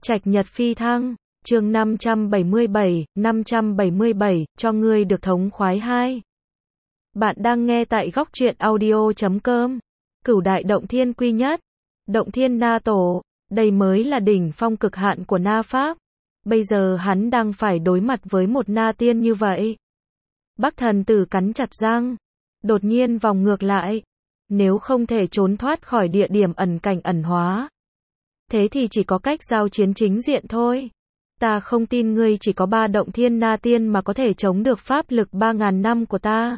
Trạch Nhật Phi Thăng, chương 577, cho ngươi được thống khoái 2. Bạn đang nghe tại góc truyện audio.com. Cửu đại động thiên quy nhất, động thiên Na Tổ, đây mới là đỉnh phong cực hạn của Na Pháp. Bây giờ hắn đang phải đối mặt với một Na Tiên như vậy. Bắc thần tử cắn chặt răng, đột nhiên vòng ngược lại. Nếu không thể trốn thoát khỏi địa điểm ẩn cảnh ẩn hóa, thế thì chỉ có cách giao chiến chính diện thôi. Ta không tin ngươi chỉ có 3 động thiên Na Tiên mà có thể chống được pháp lực 3.000 năm của ta.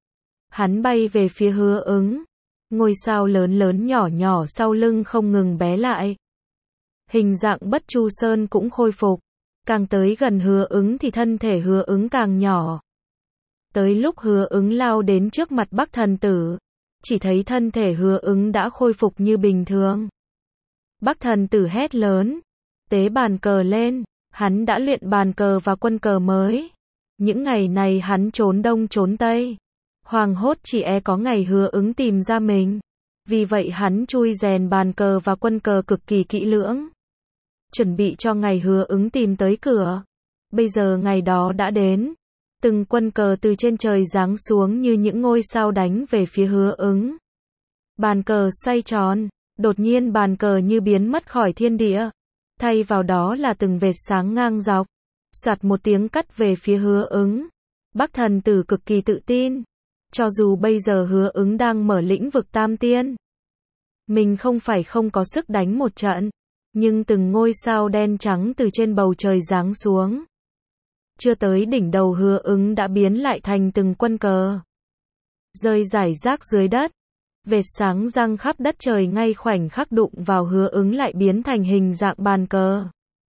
Hắn bay về phía Hứa Ứng. Ngôi sao lớn lớn nhỏ nhỏ sau lưng không ngừng bé lại. Hình dạng Bất Chu Sơn cũng khôi phục. Càng tới gần Hứa Ứng thì thân thể Hứa Ứng càng nhỏ. Tới lúc Hứa Ứng lao đến trước mặt Bắc thần tử, chỉ thấy thân thể Hứa Ứng đã khôi phục như bình thường. Bắc thần tử hét lớn, tế bàn cờ lên, hắn đã luyện bàn cờ và quân cờ mới. Những ngày này hắn trốn đông trốn tây, hoảng hốt chỉ e có ngày Hứa Ứng tìm ra mình. Vì vậy hắn chui rèn bàn cờ và quân cờ cực kỳ kỹ lưỡng, chuẩn bị cho ngày Hứa Ứng tìm tới cửa. Bây giờ ngày đó đã đến, từng quân cờ từ trên trời giáng xuống như những ngôi sao đánh về phía Hứa Ứng. Bàn cờ xoay tròn, đột nhiên bàn cờ như biến mất khỏi thiên địa, thay vào đó là từng vệt sáng ngang dọc, soạt một tiếng cắt về phía Hứa Ứng. Bắc thần tử cực kỳ tự tin, cho dù bây giờ Hứa Ứng đang mở lĩnh vực tam tiên, mình không phải không có sức đánh một trận, nhưng từng ngôi sao đen trắng từ trên bầu trời giáng xuống, chưa tới đỉnh đầu Hứa Ứng đã biến lại thành từng quân cờ, rơi rải rác dưới đất. Vệt sáng răng khắp đất trời, ngay khoảnh khắc đụng vào Hứa Ứng lại biến thành hình dạng bàn cờ.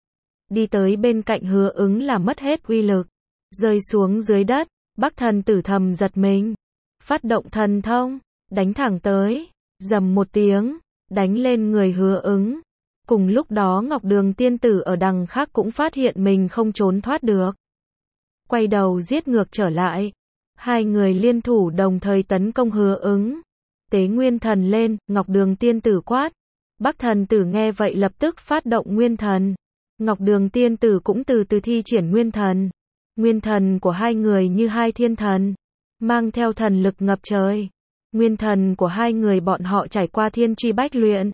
Đi tới bên cạnh Hứa Ứng là mất hết uy lực, rơi xuống dưới đất. Bắc thần tử thầm giật mình, phát động thần thông, đánh thẳng tới, rầm một tiếng, đánh lên người Hứa Ứng. Cùng lúc đó Ngọc Đường tiên tử ở đằng khác cũng phát hiện mình không trốn thoát được, quay đầu giết ngược trở lại. Hai người liên thủ đồng thời tấn công Hứa Ứng. Tế nguyên thần lên, Ngọc Đường tiên tử quát. Bắc thần tử nghe vậy lập tức phát động nguyên thần. Ngọc Đường tiên tử cũng từ từ thi triển nguyên thần. Nguyên thần của hai người như hai thiên thần, mang theo thần lực ngập trời. Nguyên thần của hai người bọn họ trải qua thiên truy bách luyện,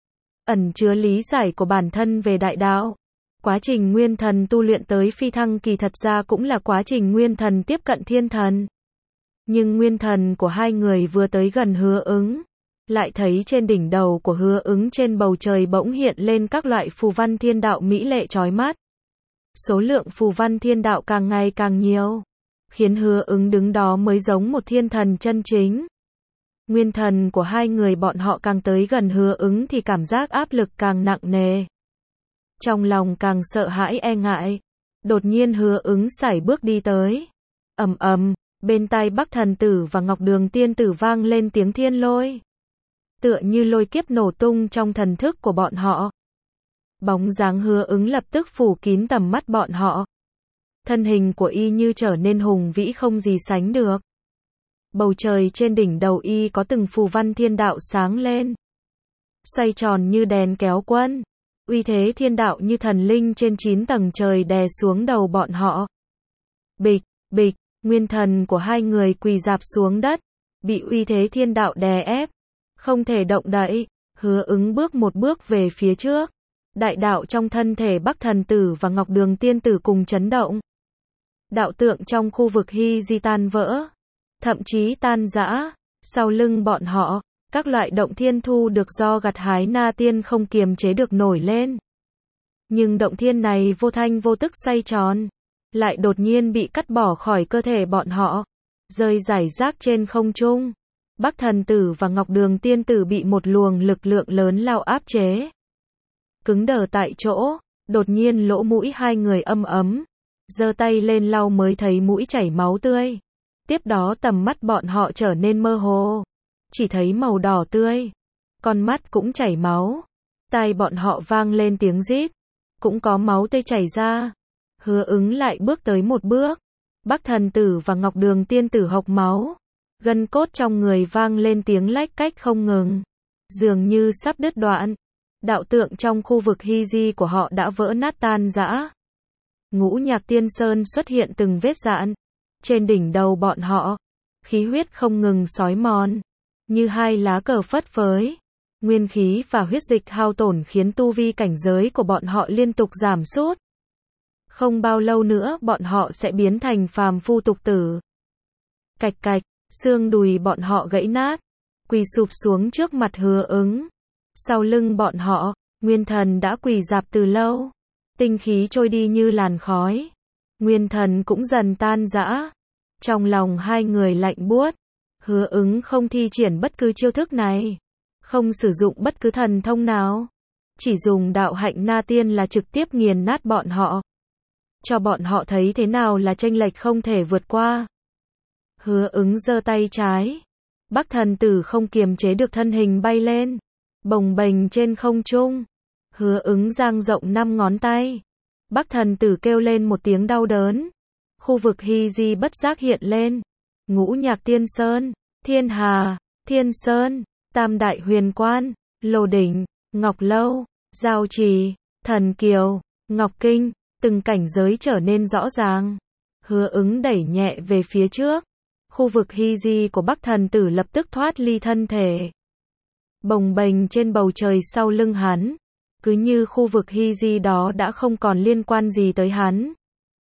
ẩn chứa lý giải của bản thân về đại đạo. Quá trình nguyên thần tu luyện tới phi thăng kỳ thật ra cũng là quá trình nguyên thần tiếp cận thiên thần. Nhưng nguyên thần của hai người vừa tới gần Hứa Ứng, lại thấy trên đỉnh đầu của Hứa Ứng trên bầu trời bỗng hiện lên các loại phù văn thiên đạo mỹ lệ chói mắt. Số lượng phù văn thiên đạo càng ngày càng nhiều, khiến Hứa Ứng đứng đó mới giống một thiên thần chân chính. Nguyên thần của hai người bọn họ càng tới gần Hứa Ứng thì cảm giác áp lực càng nặng nề, trong lòng càng sợ hãi e ngại. Đột nhiên Hứa Ứng sải bước đi tới. Ầm ầm, bên tai Bắc thần tử và Ngọc Đường tiên tử vang lên tiếng thiên lôi, tựa như lôi kiếp nổ tung trong thần thức của bọn họ. Bóng dáng Hứa Ứng lập tức phủ kín tầm mắt bọn họ. Thân hình của y như trở nên hùng vĩ không gì sánh được. Bầu trời trên đỉnh đầu y có từng phù văn thiên đạo sáng lên, xoay tròn như đèn kéo quân. Uy thế thiên đạo như thần linh trên 9 tầng trời đè xuống đầu bọn họ. Bịch, bịch, nguyên thần của hai người quỳ rạp xuống đất, bị uy thế thiên đạo đè ép, không thể động đậy. Hứa Ứng bước một bước về phía trước. Đại đạo trong thân thể Bắc thần tử và Ngọc Đường tiên tử cùng chấn động. Đạo tượng trong khu vực Hy Di tan vỡ, thậm chí tan rã. Sau lưng bọn họ, các loại động thiên thu được do gặt hái Na Tiên không kiềm chế được nổi lên. Nhưng động thiên này vô thanh vô tức xoay tròn, lại đột nhiên bị cắt bỏ khỏi cơ thể bọn họ, rơi rải rác trên không trung. Bắc thần tử và Ngọc Đường tiên tử bị một luồng lực lượng lớn lao áp chế, cứng đờ tại chỗ. Đột nhiên lỗ mũi hai người âm ấm, giơ tay lên lau mới thấy mũi chảy máu tươi. Tiếp đó tầm mắt bọn họ trở nên mơ hồ, chỉ thấy màu đỏ tươi, con mắt cũng chảy máu. Tai bọn họ vang lên tiếng rít, cũng có máu tươi chảy ra. Hứa Ứng lại bước tới một bước. Bắc thần tử và Ngọc Đường tiên tử hộc máu, gân cốt trong người vang lên tiếng lách cách không ngừng, dường như sắp đứt đoạn. đạo tượng trong khu vực hy di của họ đã vỡ nát tan rã. Ngũ Nhạc Tiên Sơn xuất hiện từng vết rạn trên đỉnh đầu bọn họ, khí huyết không ngừng xói mòn, như hai lá cờ phất phới. Nguyên khí và huyết dịch hao tổn khiến tu vi cảnh giới của bọn họ liên tục giảm sút. Không bao lâu nữa bọn họ sẽ biến thành phàm phu tục tử. Cạch cạch, xương đùi bọn họ gãy nát, quỳ sụp xuống trước mặt Hứa Ứng. Sau lưng bọn họ, Nguyên Thần đã quỳ rạp từ lâu. Tinh khí trôi đi như làn khói. Nguyên Thần cũng dần tan rã. Trong lòng hai người lạnh buốt. Hứa Ứng không thi triển bất cứ chiêu thức này, không sử dụng bất cứ thần thông nào, chỉ dùng đạo hạnh na tiên là trực tiếp nghiền nát bọn họ, cho bọn họ thấy thế nào là chênh lệch không thể vượt qua. Hứa Ứng giơ tay trái, Bắc Thần Tử không kiềm chế được thân hình bay lên, bồng bềnh trên không trung. Hứa Ứng dang rộng 5 ngón tay. Bắc Thần Tử kêu lên một tiếng đau đớn. Khu vực hy di bất giác hiện lên. Ngũ Nhạc Tiên Sơn, Thiên Hà, Thiên Sơn, Tam Đại Huyền Quan, Lô Đỉnh, Ngọc Lâu, Giao Trì, Thần Kiều, Ngọc Kinh, từng cảnh giới trở nên rõ ràng. Hứa Ứng đẩy nhẹ về phía trước. Khu vực hy di của Bắc Thần Tử lập tức thoát ly thân thể, bồng bềnh trên bầu trời sau lưng hắn, cứ như khu vực hy di đó đã không còn liên quan gì tới hắn.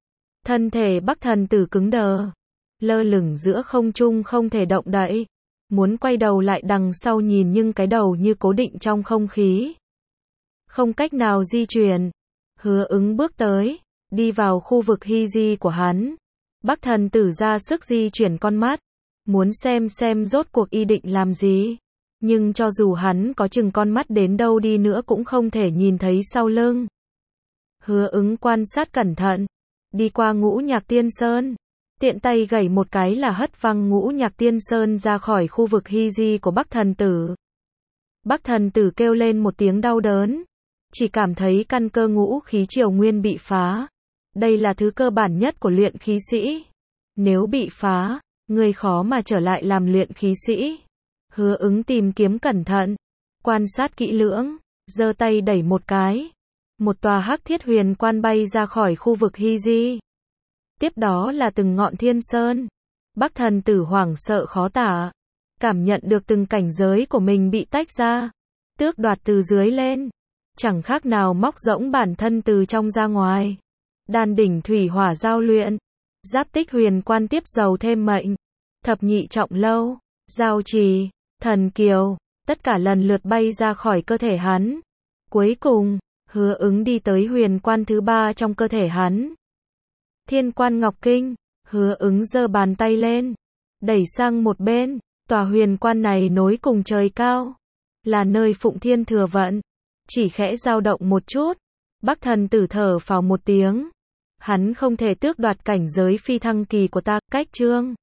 Thân thể Bắc Thần Tử cứng đờ, lơ lửng giữa không trung không thể động đậy. Muốn quay đầu lại đằng sau nhìn nhưng cái đầu như cố định trong không khí, không cách nào di chuyển. Hứa Ứng bước tới, đi vào khu vực hy di của hắn. Bắc Thần Tử ra sức di chuyển con mắt, muốn xem rốt cuộc y định làm gì. Nhưng cho dù hắn có chừng con mắt đến đâu đi nữa cũng không thể nhìn thấy sau lưng. Hứa Ứng quan sát cẩn thận, đi qua Ngũ Nhạc Tiên Sơn, tiện tay gẩy một cái là hất văng Ngũ Nhạc Tiên Sơn ra khỏi khu vực hy di của Bắc Thần Tử. Bắc Thần Tử kêu lên một tiếng đau đớn, chỉ cảm thấy căn cơ ngũ khí triều nguyên bị phá. Đây là thứ cơ bản nhất của luyện khí sĩ. Nếu bị phá, người khó mà trở lại làm luyện khí sĩ. Hứa Ứng tìm kiếm cẩn thận, quan sát kỹ lưỡng, giơ tay đẩy một cái. Một tòa hắc thiết huyền quan bay ra khỏi khu vực hy di. Tiếp đó là từng ngọn thiên sơn. Bắc Thần Tử hoảng sợ khó tả, cảm nhận được từng cảnh giới của mình bị tách ra, tước đoạt từ dưới lên, chẳng khác nào móc rỗng bản thân từ trong ra ngoài. Đan đỉnh thủy hỏa giao luyện, Giáp Tích huyền quan tiếp dầu thêm mệnh, Thập nhị trọng lâu, Giao Trì, Thần Kiều, tất cả lần lượt bay ra khỏi cơ thể hắn. Cuối cùng, Hứa Ứng đi tới huyền quan thứ 3 trong cơ thể hắn. Thiên Quan Ngọc Kinh. Hứa Ứng giơ bàn tay lên, đẩy sang một bên. Tòa huyền quan này nối cùng trời cao, là nơi Phụng Thiên thừa vận. Chỉ khẽ dao động một chút, Bắc Thần Tử thở phào một tiếng. Hắn không thể tước đoạt cảnh giới phi thăng kỳ của ta. Cách chương